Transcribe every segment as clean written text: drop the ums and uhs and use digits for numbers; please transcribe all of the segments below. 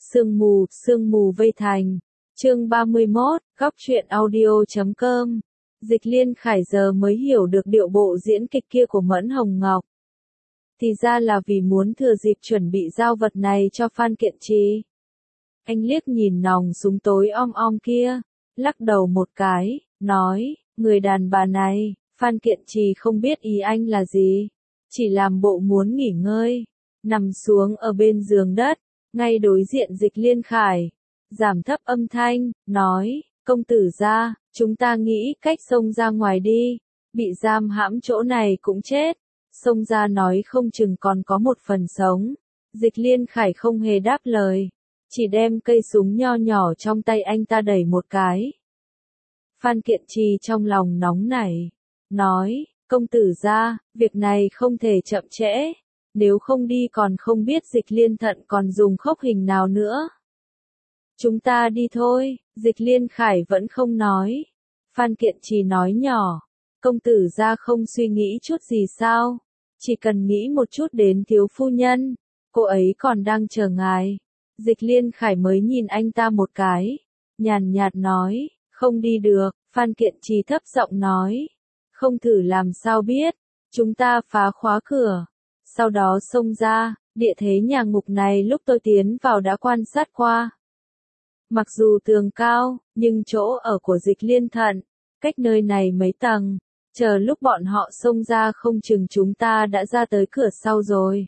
Sương mù vây thành. Chương 31, góc truyện audio.com. Dịch Liên Khải giờ mới hiểu được điệu bộ diễn kịch kia của Mẫn Hồng Ngọc. Thì ra là vì muốn thừa dịp chuẩn bị giao vật này cho Phan Kiện Trì. Anh liếc nhìn nòng súng tối om kia, lắc đầu một cái, nói, người đàn bà này, Phan Kiện Trì không biết ý anh là gì, chỉ làm bộ muốn nghỉ ngơi, nằm xuống ở bên giường đất, ngay đối diện Dịch Liên Khải, giảm thấp âm thanh, nói, công tử gia, chúng ta nghĩ cách xông ra ngoài đi, bị giam hãm chỗ này cũng chết, xông ra nói không chừng còn có một phần sống. Dịch Liên Khải không hề đáp lời, chỉ đem cây súng nho nhỏ trong tay anh ta đẩy một cái. Phan Kiện Trì trong lòng nóng nảy, nói, công tử gia, việc này không thể chậm trễ, nếu không đi còn không biết Dịch Liên Thận còn dùng khốc hình nào nữa. Chúng ta đi thôi, Dịch Liên Khải vẫn không nói. Phan Kiện Trì nói nhỏ, công tử gia không suy nghĩ chút gì sao, chỉ cần nghĩ một chút đến thiếu phu nhân, cô ấy còn đang chờ ngài. Dịch Liên Khải mới nhìn anh ta một cái, nhàn nhạt nói, không đi được. Phan Kiện Trì thấp giọng nói, không thử làm sao biết, chúng ta phá khóa cửa, sau đó xông ra. Địa thế nhà ngục này lúc tôi tiến vào đã quan sát qua. Mặc dù tường cao, nhưng chỗ ở của Dịch Liên Thận, cách nơi này mấy tầng, chờ lúc bọn họ xông ra không chừng chúng ta đã ra tới cửa sau rồi.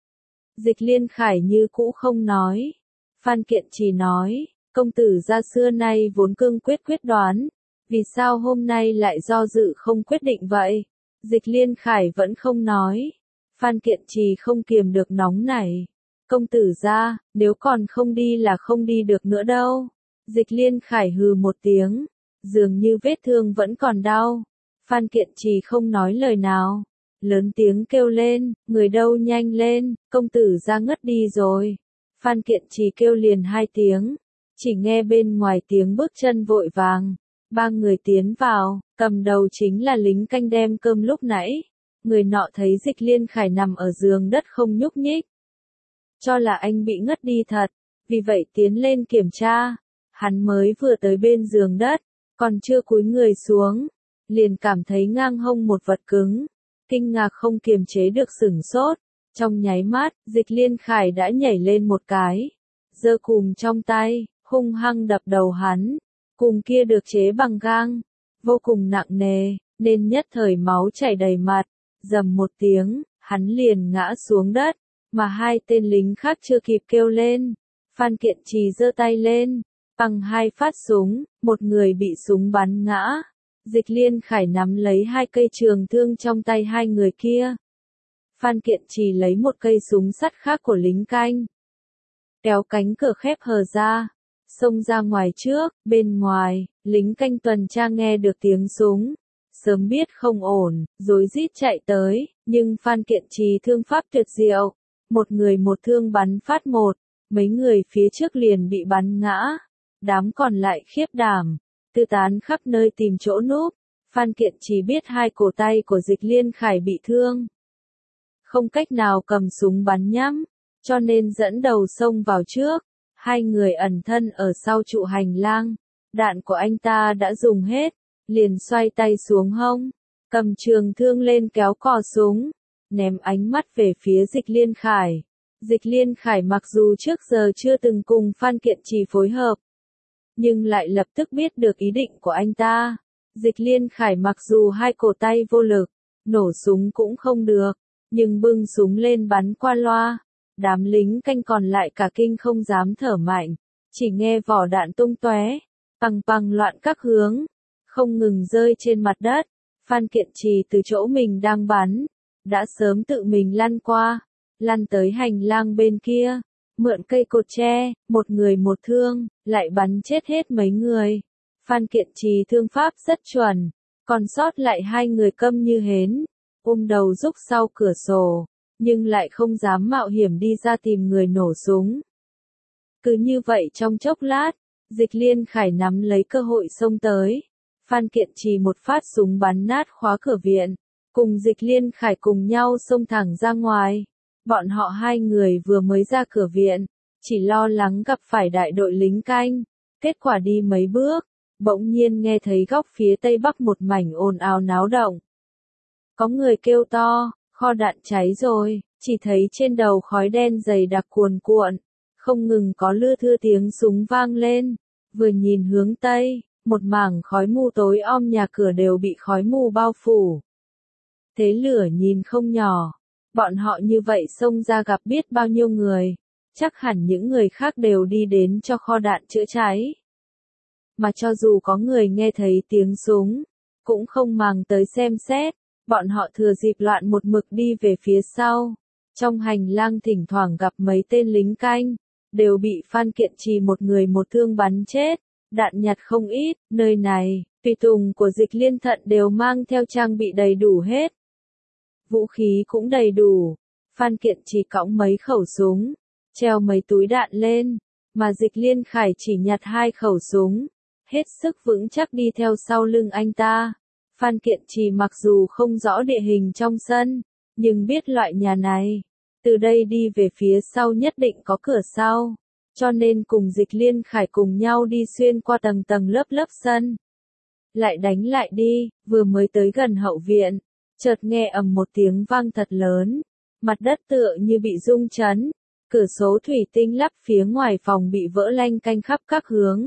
Dịch Liên Khải như cũ không nói. Phan Kiện Trì nói, công tử gia xưa nay vốn cương quyết đoán, vì sao hôm nay lại do dự không quyết định vậy? Dịch Liên Khải vẫn không nói. Phan Kiện Trì không kiềm được nóng nảy. Công tử gia, nếu còn không đi là không đi được nữa đâu. Dịch Liên Khải hừ một tiếng, dường như vết thương vẫn còn đau. Phan Kiện Trì không nói lời nào, lớn tiếng kêu lên, người đâu nhanh lên, công tử gia ngất đi rồi. Phan Kiện Trì kêu liền hai tiếng, chỉ nghe bên ngoài tiếng bước chân vội vàng. Ba người tiến vào, cầm đầu chính là lính canh đem cơm lúc nãy. Người nọ thấy Dịch Liên Khải nằm ở giường đất không nhúc nhích, cho là anh bị ngất đi thật, vì vậy tiến lên kiểm tra. Hắn mới vừa tới bên giường đất, còn chưa cúi người xuống, liền cảm thấy ngang hông một vật cứng, kinh ngạc không kiềm chế được sửng sốt. Trong nháy mắt, Dịch Liên Khải đã nhảy lên một cái, giơ cùm trong tay, hung hăng đập đầu hắn. Cùm kia được chế bằng gang, vô cùng nặng nề, nên nhất thời máu chảy đầy mặt. Rầm một tiếng, hắn liền ngã xuống đất, mà hai tên lính khác chưa kịp kêu lên. Phan Kiện Trì giơ tay lên, bằng hai phát súng, một người bị súng bắn ngã. Dịch Liên Khải nắm lấy hai cây trường thương trong tay hai người kia. Phan Kiện Trì lấy một cây súng sắt khác của lính canh, kéo cánh cửa khép hờ ra, xông ra ngoài trước. Bên ngoài, lính canh tuần tra nghe được tiếng súng, sớm biết không ổn, rối rít chạy tới, nhưng Phan Kiện Trì thương pháp tuyệt diệu, một người một thương bắn phát một, mấy người phía trước liền bị bắn ngã, đám còn lại khiếp đảm, tứ tán khắp nơi tìm chỗ núp. Phan Kiện Trì biết hai cổ tay của Dịch Liên Khải bị thương, không cách nào cầm súng bắn nhắm, cho nên dẫn đầu xông vào trước. Hai người ẩn thân ở sau trụ hành lang, đạn của anh ta đã dùng hết, liền xoay tay xuống hông, cầm trường thương lên kéo cò súng, ném ánh mắt về phía Dịch Liên Khải. Dịch Liên Khải mặc dù trước giờ chưa từng cùng Phan Kiện Trì phối hợp, nhưng lại lập tức biết được ý định của anh ta. Dịch Liên Khải mặc dù hai cổ tay vô lực, nổ súng cũng không được, nhưng bưng súng lên bắn qua loa. Đám lính canh còn lại cả kinh không dám thở mạnh, chỉ nghe vỏ đạn tung tóe, pằng loạn các hướng, không ngừng rơi trên mặt đất. Phan Kiện Trì từ chỗ mình đang bắn, đã sớm tự mình lăn qua, lăn tới hành lang bên kia, mượn cây cột tre, một người một thương, lại bắn chết hết mấy người. Phan Kiện Trì thương pháp rất chuẩn, còn sót lại hai người câm như hến, ôm đầu rúc sau cửa sổ, nhưng lại không dám mạo hiểm đi ra tìm người nổ súng. Cứ như vậy trong chốc lát, Dịch Liên Khải nắm lấy cơ hội xông tới. Phan Kiện Trì một phát súng bắn nát khóa cửa viện, cùng Dịch Liên Khải cùng nhau xông thẳng ra ngoài. Bọn họ hai người vừa mới ra cửa viện, chỉ lo lắng gặp phải đại đội lính canh. Kết quả đi mấy bước, bỗng nhiên nghe thấy góc phía tây bắc một mảnh ồn ào náo động. Có người kêu to, kho đạn cháy rồi, chỉ thấy trên đầu khói đen dày đặc cuồn cuộn, không ngừng có lưa thưa tiếng súng vang lên. Vừa nhìn hướng tây, một mảng khói mù tối om nhà cửa đều bị khói mù bao phủ. Thế lửa nhìn không nhỏ, bọn họ như vậy xông ra gặp biết bao nhiêu người, chắc hẳn những người khác đều đi đến cho kho đạn chữa cháy. Mà cho dù có người nghe thấy tiếng súng, cũng không màng tới xem xét, bọn họ thừa dịp loạn một mực đi về phía sau. Trong hành lang thỉnh thoảng gặp mấy tên lính canh, đều bị Phan Kiện Trì một người một thương bắn chết, đạn nhặt không ít, nơi này, tùy tùng của Dịch Liên Thận đều mang theo trang bị đầy đủ hết. Vũ khí cũng đầy đủ, Phan Kiện Trì cõng mấy khẩu súng, treo mấy túi đạn lên, mà Dịch Liên Khải chỉ nhặt 2 khẩu súng, hết sức vững chắc đi theo sau lưng anh ta. Phan Kiện Trì mặc dù không rõ địa hình trong sân, nhưng biết loại nhà này, từ đây đi về phía sau nhất định có cửa sau, cho nên cùng Dịch Liên Khải cùng nhau đi xuyên qua tầng tầng lớp lớp sân. Lại đánh lại đi, vừa mới tới gần hậu viện, chợt nghe ầm một tiếng vang thật lớn, mặt đất tựa như bị rung chấn, cửa sổ thủy tinh lắp phía ngoài phòng bị vỡ lanh canh khắp các hướng.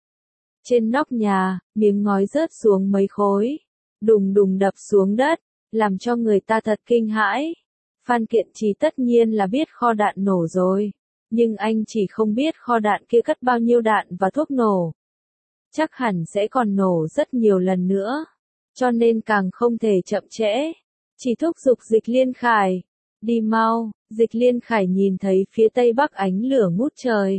Trên nóc nhà, miếng ngói rớt xuống mấy khối, đùng đùng đập xuống đất, làm cho người ta thật kinh hãi. Phan Kiện Trì tất nhiên là biết kho đạn nổ rồi, nhưng anh chỉ không biết kho đạn kia cất bao nhiêu đạn và thuốc nổ. Chắc hẳn sẽ còn nổ rất nhiều lần nữa, cho nên càng không thể chậm trễ. Chỉ thúc giục Dịch Liên Khải, đi mau. Dịch Liên Khải nhìn thấy phía tây bắc ánh lửa ngút trời.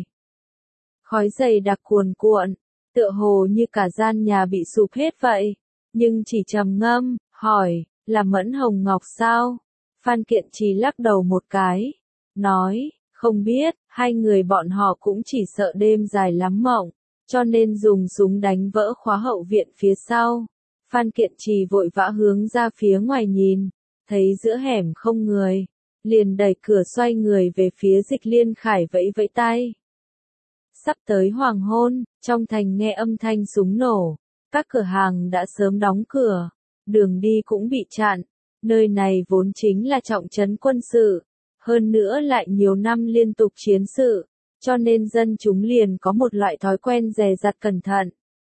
Khói dày đặc cuồn cuộn, tựa hồ như cả gian nhà bị sụp hết vậy, nhưng chỉ trầm ngâm, hỏi, là Mẫn Hồng Ngọc sao? Phan Kiện Trì lắc đầu một cái, nói, không biết, 2 người bọn họ cũng chỉ sợ đêm dài lắm mộng, cho nên dùng súng đánh vỡ khóa hậu viện phía sau. Phan Kiện Trì vội vã hướng ra phía ngoài nhìn, thấy giữa hẻm không người, liền đẩy cửa xoay người về phía Dịch Liên Khải vẫy vẫy tay. Sắp tới hoàng hôn, trong thành nghe âm thanh súng nổ, các cửa hàng đã sớm đóng cửa, đường đi cũng bị chặn, nơi này vốn chính là trọng trấn quân sự, hơn nữa lại nhiều năm liên tục chiến sự, cho nên dân chúng liền có một loại thói quen dè dặt cẩn thận.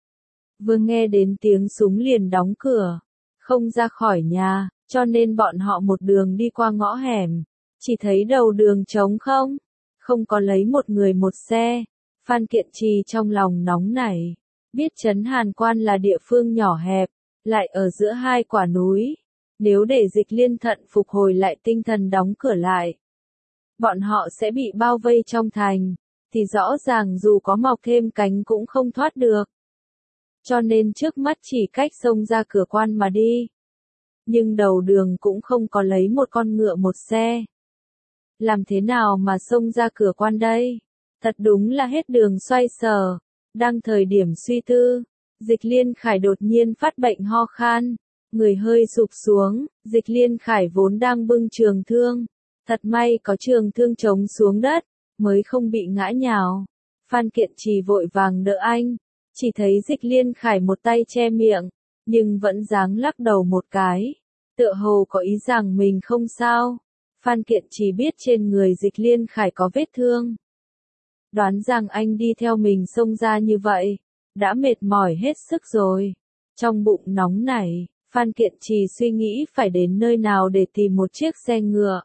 Vừa nghe đến tiếng súng liền đóng cửa, không ra khỏi nhà, cho nên bọn họ một đường đi qua ngõ hẻm, chỉ thấy đầu đường trống không có lấy một người một xe. Phan Kiện Trì trong lòng nóng nảy, biết trấn Hàn Quan là địa phương nhỏ hẹp, lại ở giữa 2 quả núi, nếu để Dịch Liên Thận phục hồi lại tinh thần đóng cửa lại, bọn họ sẽ bị bao vây trong thành, thì rõ ràng dù có mọc thêm cánh cũng không thoát được. Cho nên trước mắt chỉ cách xông ra cửa quan mà đi. Nhưng đầu đường cũng không có lấy một con ngựa một xe. Làm thế nào mà xông ra cửa quan đây? Thật đúng là hết đường xoay sở. Đang thời điểm suy tư, Dịch Liên Khải đột nhiên phát bệnh ho khan, người hơi sụp xuống. Dịch Liên Khải vốn đang bưng trường thương, thật may có trường thương chống xuống đất, mới không bị ngã nhào. Phan Kiện Trì vội vàng đỡ anh, chỉ thấy Dịch Liên Khải một tay che miệng, nhưng vẫn dáng lắc đầu một cái, tựa hồ có ý rằng mình không sao. Phan Kiện Trì biết trên người Dịch Liên Khải có vết thương, đoán rằng anh đi theo mình xông ra như vậy, đã mệt mỏi hết sức rồi. Trong bụng nóng nảy, Phan Kiện Trì suy nghĩ phải đến nơi nào để tìm một chiếc xe ngựa.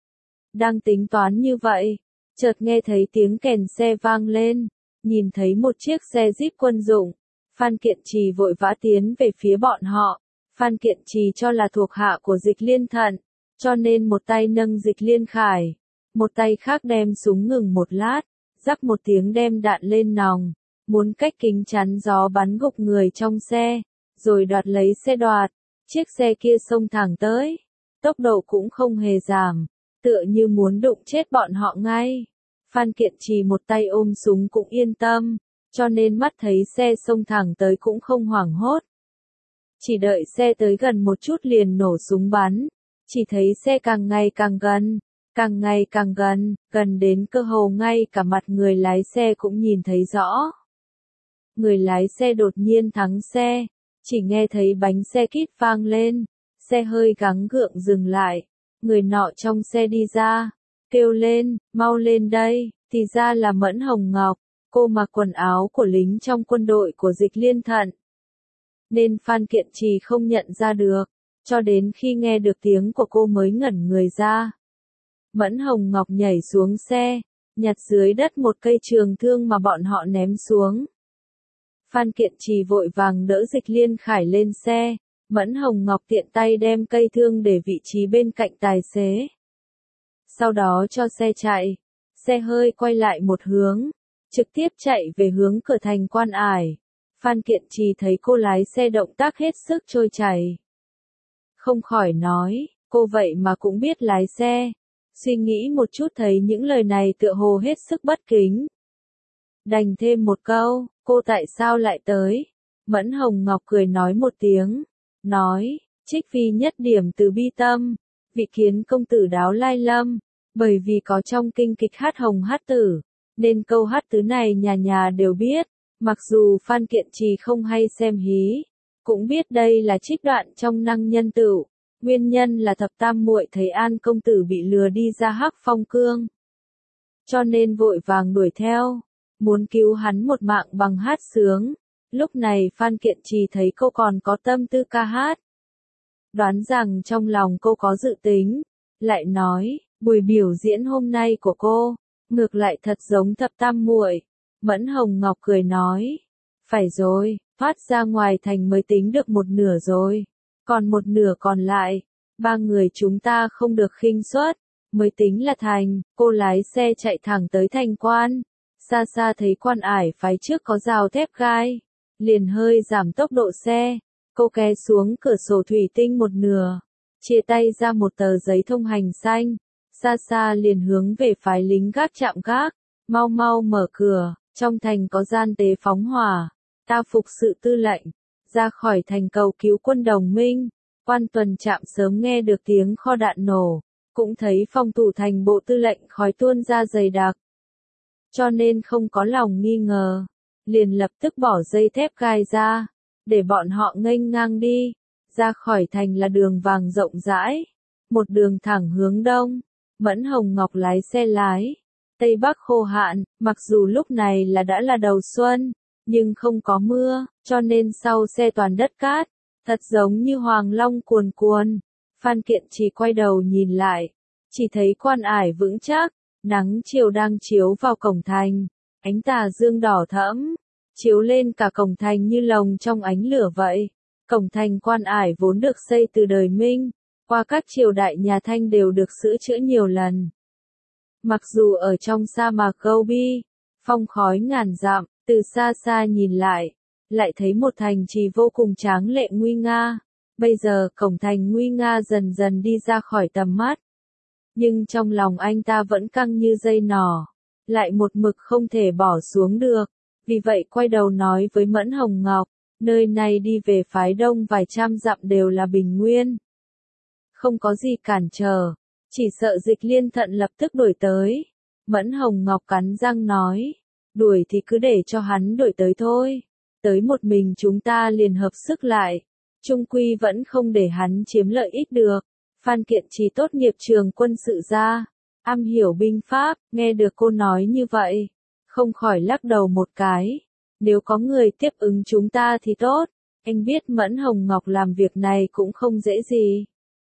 Đang tính toán như vậy, chợt nghe thấy tiếng kèn xe vang lên, nhìn thấy một chiếc xe Jeep quân dụng. Phan Kiện Trì vội vã tiến về phía bọn họ. Phan Kiện Trì cho là thuộc hạ của Dịch Liên Thận, cho nên một tay nâng Dịch Liên Khải, một tay khác đem súng ngừng một lát, rắc một tiếng đem đạn lên nòng, muốn cách kính chắn gió bắn gục người trong xe, rồi đoạt lấy xe đoạt. Chiếc xe kia xông thẳng tới, tốc độ cũng không hề giảm, tựa như muốn đụng chết bọn họ ngay. Phan Kiện Trì một tay ôm súng cũng yên tâm, cho nên mắt thấy xe xông thẳng tới cũng không hoảng hốt. Chỉ đợi xe tới gần một chút liền nổ súng bắn, chỉ thấy xe càng ngày càng gần, Càng ngày càng gần, gần đến cơ hồ ngay cả mặt người lái xe cũng nhìn thấy rõ. Người lái xe đột nhiên thắng xe, chỉ nghe thấy bánh xe kít vang lên, xe hơi gắng gượng dừng lại, người nọ trong xe đi ra, kêu lên, mau lên đây, thì ra là Mẫn Hồng Ngọc, cô mặc quần áo của lính trong quân đội của Dịch Liên Thận. Nên Phan Kiện Trì không nhận ra được, cho đến khi nghe được tiếng của cô mới ngẩn người ra. Mẫn Hồng Ngọc nhảy xuống xe, nhặt dưới đất một cây trường thương mà bọn họ ném xuống. Phan Kiện Trì vội vàng đỡ Dịch Liên Khải lên xe, Mẫn Hồng Ngọc tiện tay đem cây thương để vị trí bên cạnh tài xế. Sau đó cho xe chạy, xe hơi quay lại một hướng, trực tiếp chạy về hướng cửa thành Quan Ải. Phan Kiện Trì thấy cô lái xe động tác hết sức trôi chảy. Không khỏi nói, cô vậy mà cũng biết lái xe. Suy nghĩ một chút thấy những lời này tựa hồ hết sức bất kính. Đành thêm một câu, cô tại sao lại tới? Mẫn Hồng Ngọc cười nói một tiếng, nói, trích phi nhất điểm từ bi tâm, vị kiến công tử đáo lai lâm, bởi vì có trong kinh kịch hát hồng hát tử, nên câu hát tứ này nhà nhà đều biết, mặc dù Phan Kiện Trì không hay xem hí, cũng biết đây là trích đoạn trong Năng Nhân Tửu. Nguyên nhân là thập tam muội thấy An công tử bị lừa đi ra Hắc Phong Cương, cho nên vội vàng đuổi theo, muốn cứu hắn một mạng bằng hát sướng. Lúc này Phan Kiện Trì thấy cô còn có tâm tư ca hát, đoán rằng trong lòng cô có dự tính, lại nói, buổi biểu diễn hôm nay của cô, ngược lại thật giống thập tam muội. Mẫn Hồng Ngọc cười nói, phải rồi, thoát ra ngoài thành mới tính được một nửa rồi. Còn một nửa còn lại, ba người chúng ta không được khinh suất, mới tính là thành. Cô lái xe chạy thẳng tới thành Quan, xa xa thấy Quan Ải phái trước có rào thép gai, liền hơi giảm tốc độ xe, cô ké xuống cửa sổ thủy tinh một nửa, chia tay ra một tờ giấy thông hành xanh, xa xa liền hướng về phái lính gác trạm gác, mau mau mở cửa, trong thành có gian tế phóng hỏa, ta phục sự tư lệnh. Ra khỏi thành cầu cứu quân đồng minh, quan tuần trạm sớm nghe được tiếng kho đạn nổ, cũng thấy phòng thủ thành bộ tư lệnh khói tuôn ra dày đặc. Cho nên không có lòng nghi ngờ, liền lập tức bỏ dây thép gai ra, để bọn họ nghênh ngang đi, ra khỏi thành là đường vàng rộng rãi, một đường thẳng hướng đông. Mẫn Hồng Ngọc lái xe lái, Tây Bắc khô hạn, mặc dù lúc này đã là đầu xuân, nhưng không có mưa, cho nên sau xe toàn đất cát, thật giống như hoàng long cuồn cuộn. Phan Kiện Trì quay đầu nhìn lại, chỉ thấy Quan Ải vững chắc, nắng chiều đang chiếu vào cổng thành, ánh tà dương đỏ thẫm, chiếu lên cả cổng thành như lồng trong ánh lửa vậy. Cổng thành Quan Ải vốn được xây từ đời Minh, qua các triều đại nhà Thanh đều được sửa chữa nhiều lần. Mặc dù ở trong sa mạc Gobi, phong khói ngàn dặm, từ xa xa nhìn lại thấy một thành trì vô cùng tráng lệ nguy nga. Bây giờ cổng thành nguy nga dần dần đi ra khỏi tầm mắt. Nhưng trong lòng anh ta vẫn căng như dây nỏ, lại một mực không thể bỏ xuống được. Vì vậy quay đầu nói với Mẫn Hồng Ngọc, nơi này đi về phái đông vài trăm dặm đều là bình nguyên. Không có gì cản trở, chỉ sợ Dịch Liên Thận lập tức đuổi tới. Mẫn Hồng Ngọc cắn răng nói, đuổi thì cứ để cho hắn đuổi tới thôi. Tới một mình chúng ta liền hợp sức lại, chung quy vẫn không để hắn chiếm lợi ích được. Phan Kiện Trì tốt nghiệp trường quân sự ra, am hiểu binh pháp, nghe được cô nói như vậy, không khỏi lắc đầu một cái. Nếu có người tiếp ứng chúng ta thì tốt, anh biết Mẫn Hồng Ngọc làm việc này cũng không dễ gì.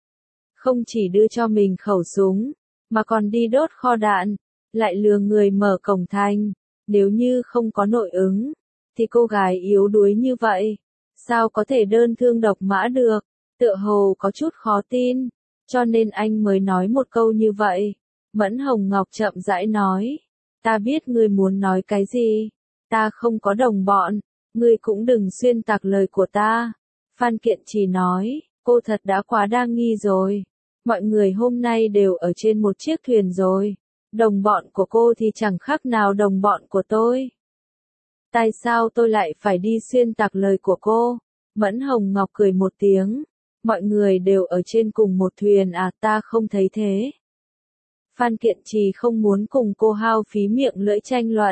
Không chỉ đưa cho mình khẩu súng, mà còn đi đốt kho đạn, lại lừa người mở cổng thành. Nếu như không có nội ứng, thì cô gái yếu đuối như vậy, sao có thể đơn thương độc mã được, tựa hồ có chút khó tin, cho nên anh mới nói một câu như vậy. Mẫn Hồng Ngọc chậm rãi nói, ta biết ngươi muốn nói cái gì, ta không có đồng bọn, ngươi cũng đừng xuyên tạc lời của ta. Phan Kiện Trì nói, cô thật đã quá đa nghi rồi, mọi người hôm nay đều ở trên một chiếc thuyền rồi, đồng bọn của cô thì chẳng khác nào đồng bọn của tôi. Tại sao tôi lại phải đi xuyên tạc lời của cô? Mẫn Hồng Ngọc cười một tiếng. Mọi người đều ở trên cùng một thuyền à, ta không thấy thế. Phan Kiện Trì không muốn cùng cô hao phí miệng lưỡi tranh luận.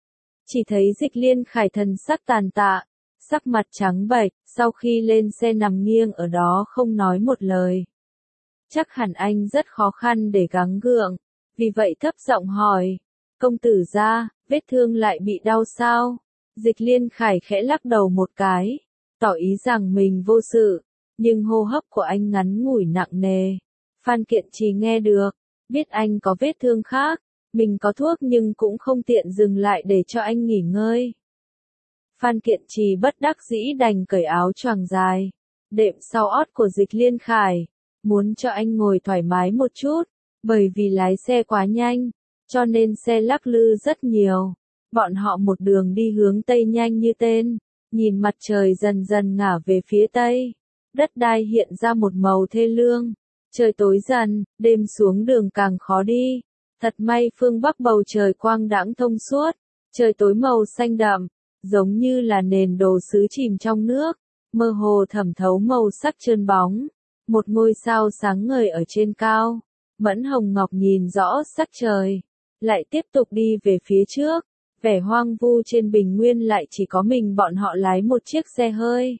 Chỉ thấy Dịch Liên Khải thần sắc tàn tạ, sắc mặt trắng bệch, sau khi lên xe nằm nghiêng ở đó không nói một lời. Chắc hẳn anh rất khó khăn để gắng gượng, vì vậy thấp giọng hỏi, công tử gia, vết thương lại bị đau sao? Dịch Liên Khải khẽ lắc đầu một cái, tỏ ý rằng mình vô sự, nhưng hô hấp của anh ngắn ngủi nặng nề. Phan Kiện Trì nghe được, biết anh có vết thương khác, mình có thuốc nhưng cũng không tiện dừng lại để cho anh nghỉ ngơi. Phan Kiện Trì bất đắc dĩ đành cởi áo choàng dài, đệm sau ót của Dịch Liên Khải, muốn cho anh ngồi thoải mái một chút, bởi vì lái xe quá nhanh, cho nên xe lắc lư rất nhiều. Bọn họ một đường đi hướng tây nhanh như tên, nhìn mặt trời dần dần ngả về phía tây, đất đai hiện ra một màu thê lương, trời tối dần, đêm xuống đường càng khó đi. Thật may phương Bắc bầu trời quang đãng thông suốt, trời tối màu xanh đậm, giống như là nền đồ sứ chìm trong nước, mơ hồ thẩm thấu màu sắc trơn bóng. Một ngôi sao sáng ngời ở trên cao, Mẫn Hồng Ngọc nhìn rõ sắc trời, lại tiếp tục đi về phía trước, vẻ hoang vu trên bình nguyên lại chỉ có mình bọn họ lái một chiếc xe hơi.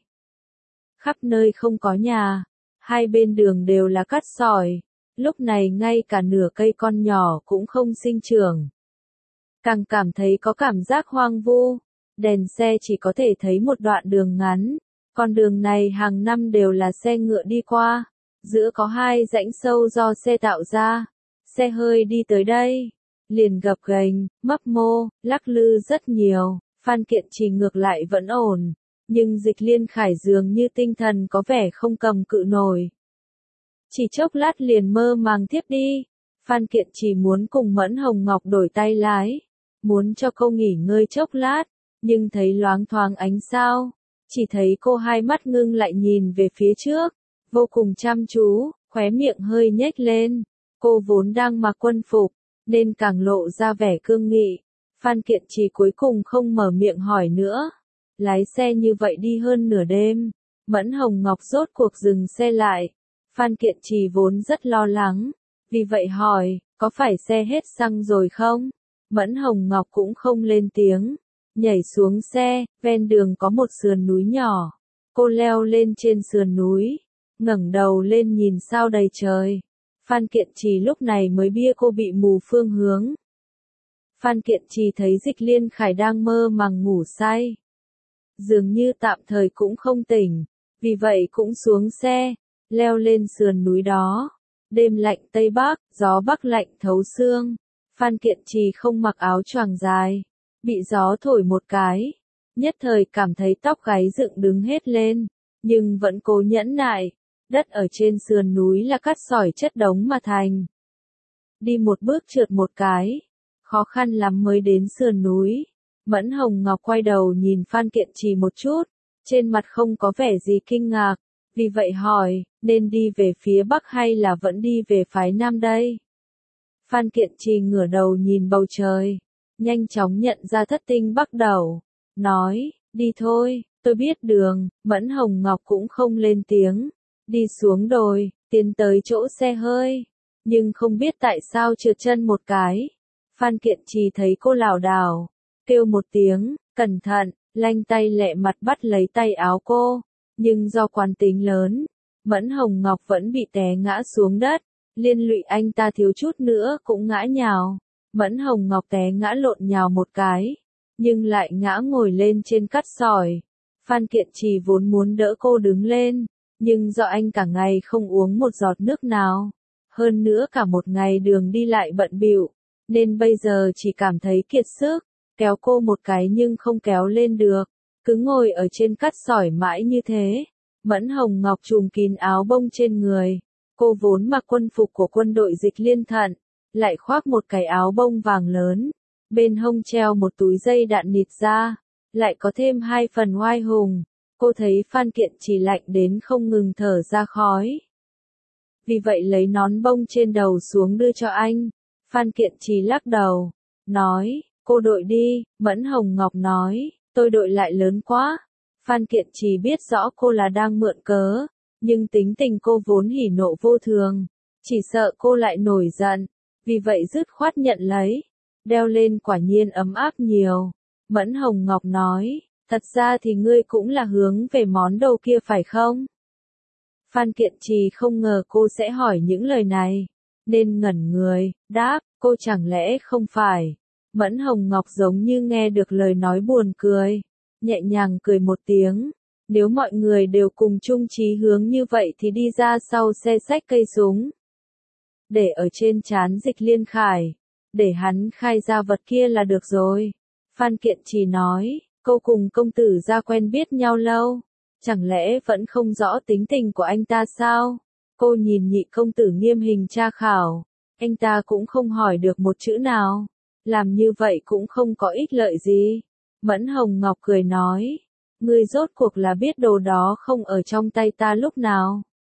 Khắp nơi không có nhà, hai bên đường đều là cát sỏi, lúc này ngay cả nửa cây con nhỏ cũng không sinh trưởng. Càng cảm thấy có cảm giác hoang vu, đèn xe chỉ có thể thấy một đoạn đường ngắn. Con đường này hàng năm đều là xe ngựa đi qua, giữa có hai rãnh sâu do xe tạo ra. Xe hơi đi tới đây, liền gập ghềnh, mấp mô, lắc lư rất nhiều. Phan Kiện Trì ngược lại vẫn ổn, nhưng Dịch Liên Khải dường như tinh thần có vẻ không cầm cự nổi. Chỉ chốc lát liền mơ màng thiếp đi. Phan Kiện Trì muốn cùng Mẫn Hồng Ngọc đổi tay lái, muốn cho cô nghỉ ngơi chốc lát, nhưng thấy loáng thoáng ánh sao. Chỉ thấy cô hai mắt ngưng lại nhìn về phía trước, vô cùng chăm chú, khóe miệng hơi nhếch lên. Cô vốn đang mặc quân phục, nên càng lộ ra vẻ cương nghị. Phan Kiện Trì cuối cùng không mở miệng hỏi nữa. Lái xe như vậy đi hơn nửa đêm, Mẫn Hồng Ngọc rốt cuộc dừng xe lại. Phan Kiện Trì vốn rất lo lắng, vì vậy hỏi, có phải xe hết xăng rồi không? Mẫn Hồng Ngọc cũng không lên tiếng. Nhảy xuống xe, ven đường có một sườn núi nhỏ. Cô leo lên trên sườn núi, ngẩng đầu lên nhìn sao đầy trời. Phan Kiện Trì lúc này mới biết cô bị mù phương hướng. Phan Kiện Trì thấy Dịch Liên Khải đang mơ màng ngủ say, dường như tạm thời cũng không tỉnh, vì vậy cũng xuống xe, leo lên sườn núi đó. Đêm lạnh Tây Bắc, gió Bắc lạnh thấu xương. Phan Kiện Trì không mặc áo choàng dài, bị gió thổi một cái, nhất thời cảm thấy tóc gáy dựng đứng hết lên, nhưng vẫn cố nhẫn nại. Đất ở trên sườn núi là cát sỏi chất đống mà thành. Đi một bước trượt một cái, khó khăn lắm mới đến sườn núi. Mẫn Hồng Ngọc quay đầu nhìn Phan Kiện Trì một chút, trên mặt không có vẻ gì kinh ngạc, vì vậy hỏi, nên đi về phía Bắc hay là vẫn đi về phái Nam đây? Phan Kiện Trì ngửa đầu nhìn bầu trời, nhanh chóng nhận ra thất tinh Bắc đầu, nói, đi thôi, tôi biết đường. Mẫn Hồng Ngọc cũng không lên tiếng, đi xuống đồi, tiến tới chỗ xe hơi, nhưng không biết tại sao trượt chân một cái. Phan Kiện Trì thấy cô lảo đảo, kêu một tiếng, cẩn thận, lanh tay lẹ mặt bắt lấy tay áo cô, nhưng do quán tính lớn, Mẫn Hồng Ngọc vẫn bị té ngã xuống đất, liên lụy anh ta thiếu chút nữa cũng ngã nhào. Mẫn Hồng Ngọc té ngã lộn nhào một cái, nhưng lại ngã ngồi lên trên cát sỏi. Phan Kiện Trì vốn muốn đỡ cô đứng lên, nhưng do anh cả ngày không uống một giọt nước nào, hơn nữa cả một ngày đường đi lại bận bịu, nên bây giờ chỉ cảm thấy kiệt sức, kéo cô một cái nhưng không kéo lên được, cứ ngồi ở trên cát sỏi mãi như thế. Mẫn Hồng Ngọc trùm kín áo bông trên người, cô vốn mặc quân phục của quân đội Dịch Liên Thận, lại khoác một cái áo bông vàng lớn, bên hông treo một túi dây đạn nịt ra, lại có thêm hai phần oai hùng. Cô thấy Phan Kiện Trì lạnh đến không ngừng thở ra khói. Vì vậy lấy nón bông trên đầu xuống đưa cho anh. Phan Kiện Trì lắc đầu, nói, cô đội đi. Mẫn Hồng Ngọc nói, tôi đội lại lớn quá. Phan Kiện Trì biết rõ cô là đang mượn cớ, nhưng tính tình cô vốn hỉ nộ vô thường, chỉ sợ cô lại nổi giận. vì vậy dứt khoát nhận lấy. Đeo lên quả nhiên ấm áp nhiều. Mẫn Hồng Ngọc nói, thật ra thì ngươi cũng là hướng về món đồ kia phải không? Phan Kiện Trì không ngờ cô sẽ hỏi những lời này, nên ngẩn người, đáp, cô chẳng lẽ không phải. Mẫn Hồng Ngọc giống như nghe được lời nói buồn cười, nhẹ nhàng cười một tiếng. Nếu mọi người đều cùng chung chí hướng như vậy thì đi ra sau xe xách cây súng. Để ở trên trán Dịch Liên Khải, để hắn khai ra vật kia là được rồi. Phan Kiện Trì nói, cô cùng công tử gia quen biết nhau lâu, chẳng lẽ vẫn không rõ tính tình của anh ta sao? Cô nhìn Nhị công tử nghiêm hình tra khảo, anh ta cũng không hỏi được một chữ nào, làm như vậy cũng không có ích lợi gì. Mẫn Hồng Ngọc cười nói, ngươi rốt cuộc là biết đồ đó không ở trong tay ta lúc nào?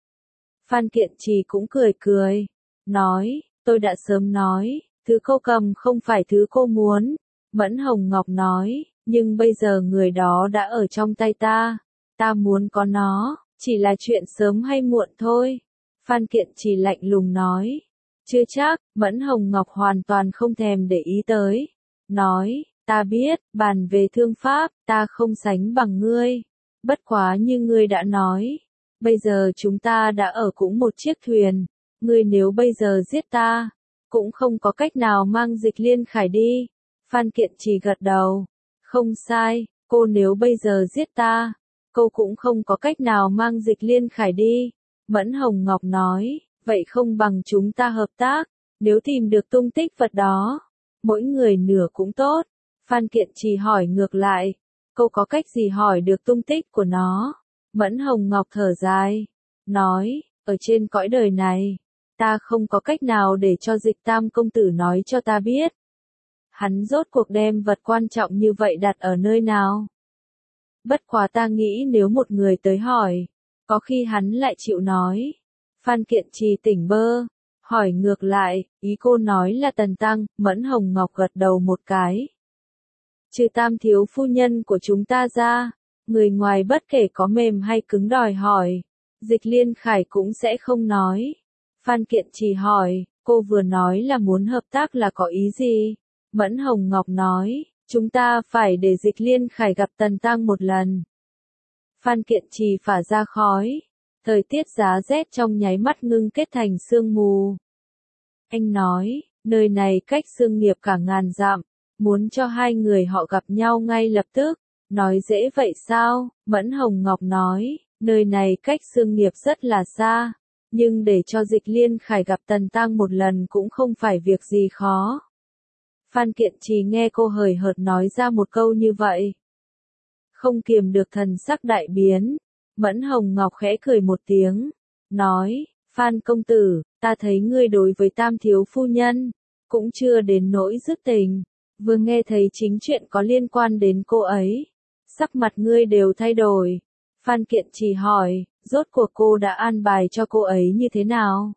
Phan Kiện Trì cũng cười cười, nói, tôi đã sớm nói, thứ cô cầm không phải thứ cô muốn. Mẫn Hồng Ngọc nói, nhưng bây giờ người đó đã ở trong tay ta muốn có nó, chỉ là chuyện sớm hay muộn thôi. Phan Kiện Trì lạnh lùng nói, chưa chắc. Mẫn Hồng Ngọc hoàn toàn không thèm để ý tới, nói, ta biết, bàn về thương pháp, ta không sánh bằng ngươi. Bất quá như ngươi đã nói, bây giờ chúng ta đã ở cũng một chiếc thuyền, ngươi nếu bây giờ giết ta, cũng không có cách nào mang Dịch Liên Khải đi. Phan Kiện Trì gật đầu, không sai, cô nếu bây giờ giết ta, cô cũng không có cách nào mang Dịch Liên Khải đi. Mẫn Hồng Ngọc nói, vậy không bằng chúng ta hợp tác, nếu tìm được tung tích vật đó, mỗi người nửa cũng tốt. Phan Kiện Trì hỏi ngược lại, cô có cách gì hỏi được tung tích của nó? Mẫn Hồng Ngọc thở dài, nói, ở trên cõi đời này, ta không có cách nào để cho Dịch Tam công tử nói cho ta biết. Hắn rốt cuộc đem vật quan trọng như vậy đặt ở nơi nào? Bất quá ta nghĩ nếu một người tới hỏi, có khi hắn lại chịu nói. Phan Kiện Trì tỉnh bơ, hỏi ngược lại, ý cô nói là Tần Tăng. Mẫn Hồng Ngọc gật đầu một cái. Trừ Tam thiếu phu nhân của chúng ta ra, người ngoài bất kể có mềm hay cứng đòi hỏi, Dịch Liên Khải cũng sẽ không nói. Phan Kiện Trì hỏi, cô vừa nói là muốn hợp tác là có ý gì? Mẫn Hồng Ngọc nói, chúng ta phải để Dịch Liên Khải gặp Tần Tăng một lần. Phan Kiện Trì phả ra khói, thời tiết giá rét trong nháy mắt ngưng kết thành sương mù. Anh nói, nơi này cách Xương Nghiệp cả ngàn dặm, muốn cho hai người họ gặp nhau ngay lập tức, nói dễ vậy sao? Mẫn Hồng Ngọc nói, nơi này cách Xương Nghiệp rất là xa, nhưng để cho Dịch Liên Khải gặp Tần Tăng một lần cũng không phải việc gì khó. Phan Kiện Trì nghe cô hời hợt nói ra một câu như vậy, không kiềm được thần sắc đại biến. Mẫn Hồng Ngọc khẽ cười một tiếng, nói, Phan công tử, ta thấy ngươi đối với Tam thiếu phu nhân, cũng chưa đến nỗi dứt tình, vừa nghe thấy chính chuyện có liên quan đến cô ấy, sắc mặt ngươi đều thay đổi. Phan Kiện Trì hỏi, rốt cuộc cô đã an bài cho cô ấy như thế nào?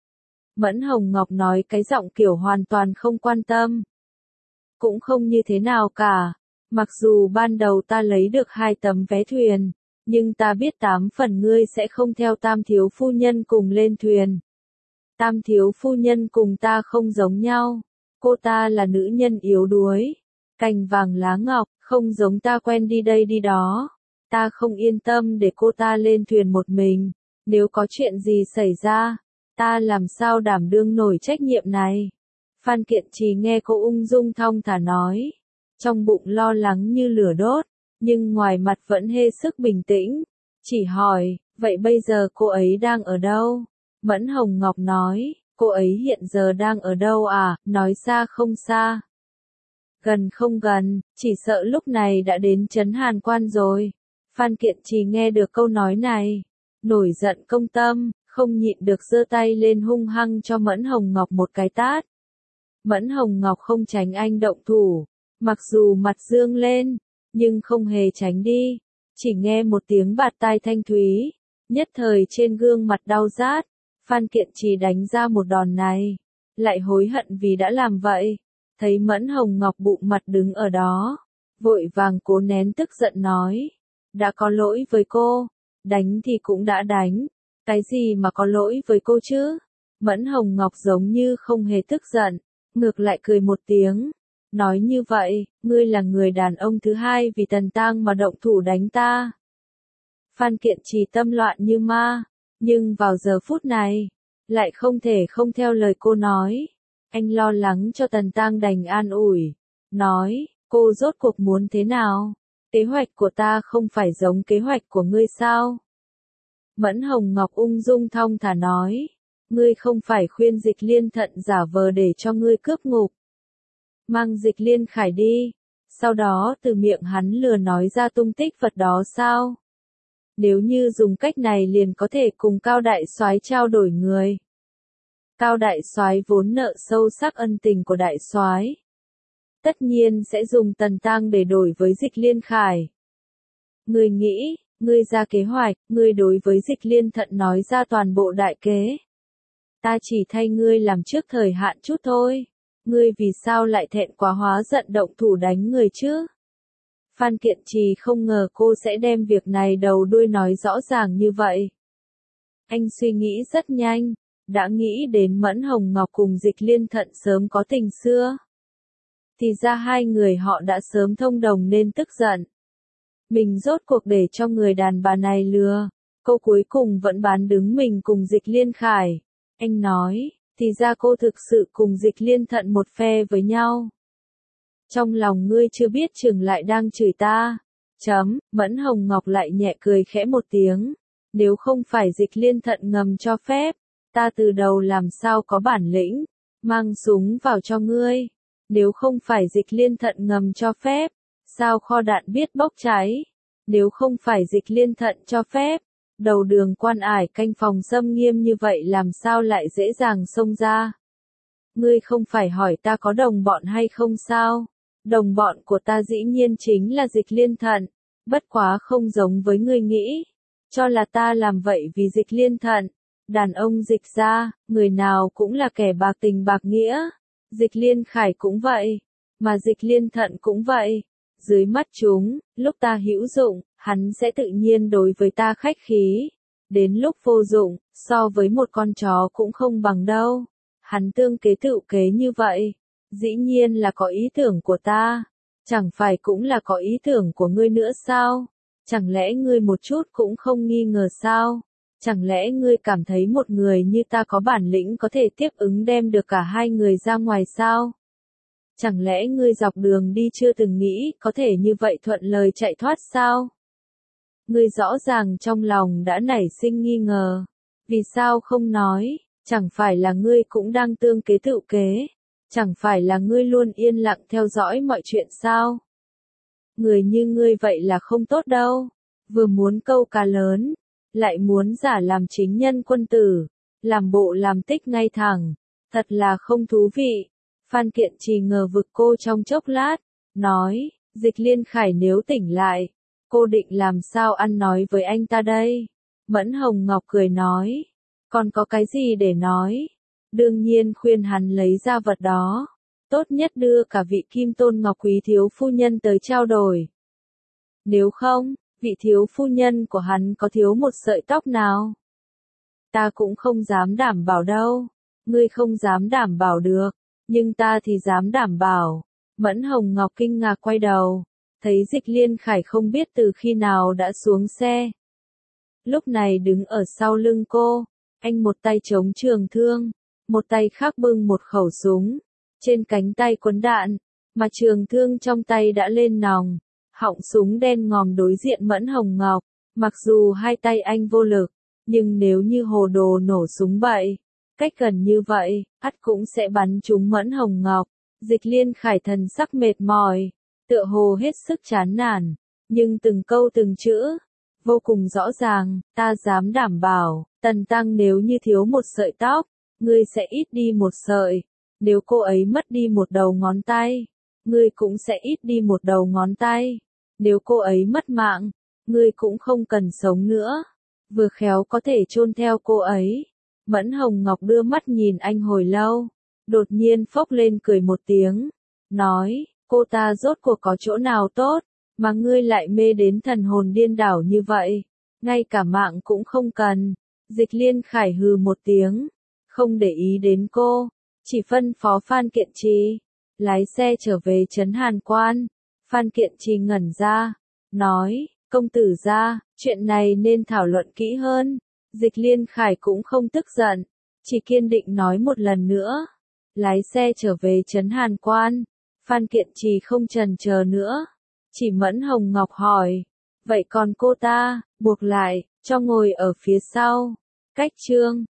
Mẫn Hồng Ngọc nói cái giọng kiểu hoàn toàn không quan tâm. Cũng không như thế nào cả, mặc dù ban đầu ta lấy được 2 tấm vé thuyền, nhưng ta biết 8 phần ngươi sẽ không theo Tam thiếu phu nhân cùng lên thuyền. Tam thiếu phu nhân cùng ta không giống nhau, cô ta là nữ nhân yếu đuối, cành vàng lá ngọc, không giống ta quen đi đây đi đó. Ta không yên tâm để cô ta lên thuyền một mình, nếu có chuyện gì xảy ra, ta làm sao đảm đương nổi trách nhiệm này. Phan Kiện Trì nghe cô ung dung thong thả nói, trong bụng lo lắng như lửa đốt, nhưng ngoài mặt vẫn hết sức bình tĩnh, chỉ hỏi, vậy bây giờ cô ấy đang ở đâu? Mẫn Hồng Ngọc nói, cô ấy hiện giờ đang ở đâu à? Nói xa không xa, gần không gần, chỉ sợ lúc này đã đến trấn Hàn Quan rồi. Phan Kiện Trì nghe được câu nói này, nổi giận công tâm, không nhịn được giơ tay lên hung hăng cho Mẫn Hồng Ngọc một cái tát. Mẫn Hồng Ngọc không tránh anh động thủ, mặc dù mặt dương lên, nhưng không hề tránh đi, chỉ nghe một tiếng bạt tai thanh thúy, nhất thời trên gương mặt đau rát. Phan Kiện Trì đánh ra một đòn này, lại hối hận vì đã làm vậy, thấy Mẫn Hồng Ngọc bụng mặt đứng ở đó, vội vàng cố nén tức giận nói, đã có lỗi với cô, đánh thì cũng đã đánh, cái gì mà có lỗi với cô chứ? Mẫn Hồng Ngọc giống như không hề tức giận, ngược lại cười một tiếng. Nói như vậy, ngươi là người đàn ông thứ hai vì Tần Tang mà động thủ đánh ta. Phan Kiện Trì tâm loạn như ma, nhưng vào giờ phút này, lại không thể không theo lời cô nói. Anh lo lắng cho Tần Tang đành an ủi, nói, cô rốt cuộc muốn thế nào? Kế hoạch của ta không phải giống kế hoạch của ngươi sao? Mẫn Hồng Ngọc ung dung thong thả nói, ngươi không phải khuyên Dịch Liên Thận giả vờ để cho ngươi cướp ngục. Mang Dịch Liên Khải đi, sau đó từ miệng hắn lừa nói ra tung tích vật đó sao? Nếu như dùng cách này liền có thể cùng Cao Đại Soái trao đổi người. Cao Đại Soái vốn nợ sâu sắc ân tình của Đại Soái, tất nhiên sẽ dùng Tần Tang để đổi với Dịch Liên Khải. Ngươi nghĩ, ngươi ra kế hoạch, ngươi đối với Dịch Liên Thận nói ra toàn bộ đại kế. Ta chỉ thay ngươi làm trước thời hạn chút thôi. Ngươi vì sao lại thẹn quá hóa giận động thủ đánh người chứ? Phan Kiện Trì không ngờ cô sẽ đem việc này đầu đuôi nói rõ ràng như vậy. Anh suy nghĩ rất nhanh, đã nghĩ đến Mẫn Hồng Ngọc cùng Dịch Liên Thận sớm có tình xưa. Thì ra hai người họ đã sớm thông đồng nên tức giận. Mình rốt cuộc để cho người đàn bà này lừa, cô cuối cùng vẫn bán đứng mình cùng Dịch Liên Khải. Anh nói, thì ra cô thực sự cùng Dịch Liên Thận một phe với nhau. Trong lòng ngươi chưa biết chừng lại đang chửi ta. Mẫn Hồng Ngọc lại nhẹ cười khẽ một tiếng. Nếu không phải Dịch Liên Thận ngầm cho phép, ta từ đầu làm sao có bản lĩnh, mang súng vào cho ngươi. Nếu không phải Dịch Liên Thận ngầm cho phép, sao kho đạn biết bốc cháy. Nếu không phải Dịch Liên Thận cho phép, đầu đường quan ải canh phòng xâm nghiêm như vậy làm sao lại dễ dàng xông ra. Ngươi không phải hỏi ta có đồng bọn hay không sao? Đồng bọn của ta dĩ nhiên chính là Dịch Liên Thận, bất quá không giống với ngươi nghĩ. Cho là ta làm vậy vì Dịch Liên Thận. Đàn ông Dịch gia, người nào cũng là kẻ bạc tình bạc nghĩa. Dịch Liên Khải cũng vậy, mà Dịch Liên Thận cũng vậy. Dưới mắt chúng, lúc ta hữu dụng, hắn sẽ tự nhiên đối với ta khách khí. Đến lúc vô dụng, so với một con chó cũng không bằng đâu. Hắn tương kế tự kế như vậy, dĩ nhiên là có ý tưởng của ta. Chẳng phải cũng là có ý tưởng của ngươi nữa sao? Chẳng lẽ ngươi một chút cũng không nghi ngờ sao? Chẳng lẽ ngươi cảm thấy một người như ta có bản lĩnh có thể tiếp ứng đem được cả hai người ra ngoài sao? Chẳng lẽ ngươi dọc đường đi chưa từng nghĩ có thể như vậy thuận lời chạy thoát sao? Ngươi rõ ràng trong lòng đã nảy sinh nghi ngờ. Vì sao không nói? Chẳng phải là ngươi cũng đang tương kế tự kế? Chẳng phải là ngươi luôn yên lặng theo dõi mọi chuyện sao? Người như ngươi vậy là không tốt đâu. Vừa muốn câu cá lớn, lại muốn giả làm chính nhân quân tử, làm bộ làm tích ngay thẳng. Thật là không thú vị. Phan Kiện Trì ngờ vực cô trong chốc lát, nói, Dịch Liên Khải nếu tỉnh lại, cô định làm sao ăn nói với anh ta đây? Mẫn Hồng Ngọc cười nói, còn có cái gì để nói? Đương nhiên khuyên hắn lấy ra vật đó. Tốt nhất đưa cả vị Kim Tôn Ngọc Quý thiếu phu nhân tới trao đổi. Nếu không, vị thiếu phu nhân của hắn có thiếu một sợi tóc nào? Ta cũng không dám đảm bảo đâu. Ngươi không dám đảm bảo được, nhưng ta thì dám đảm bảo. Mẫn Hồng Ngọc kinh ngạc quay đầu, thấy Dịch Liên Khải không biết từ khi nào đã xuống xe. Lúc này đứng ở sau lưng cô, anh một tay chống trường thương, một tay khác bưng một khẩu súng, trên cánh tay quấn đạn, mà trường thương trong tay đã lên nòng, họng súng đen ngòm đối diện Mẫn Hồng Ngọc. Mặc dù hai tay anh vô lực, nhưng nếu như hồ đồ nổ súng vậy, cách gần như vậy, ắt cũng sẽ bắn trúng Mẫn Hồng Ngọc. Dịch Liên Khải thần sắc mệt mỏi, tựa hồ hết sức chán nản, nhưng từng câu từng chữ, vô cùng rõ ràng, ta dám đảm bảo, Tần Tăng nếu như thiếu một sợi tóc, ngươi sẽ ít đi một sợi, nếu cô ấy mất đi một đầu ngón tay, ngươi cũng sẽ ít đi một đầu ngón tay, nếu cô ấy mất mạng, ngươi cũng không cần sống nữa, vừa khéo có thể chôn theo cô ấy. Mẫn Hồng Ngọc đưa mắt nhìn anh hồi lâu, đột nhiên phốc lên cười một tiếng, nói, cô ta rốt cuộc có chỗ nào tốt, mà ngươi lại mê đến thần hồn điên đảo như vậy, ngay cả mạng cũng không cần. Dịch Liên Khải hừ một tiếng, không để ý đến cô, chỉ phân phó Phan Kiện Trì, lái xe trở về trấn Hàn Quan. Phan Kiện Trì ngẩn ra, nói, công tử gia, chuyện này nên thảo luận kỹ hơn. Dịch Liên Khải cũng không tức giận, chỉ kiên định nói một lần nữa, lái xe trở về trấn Hàn Quan. Phan Kiện Trì không chần chờ nữa, chỉ Mẫn Hồng Ngọc hỏi, vậy còn cô ta, buộc lại, cho ngồi ở phía sau. Cách chương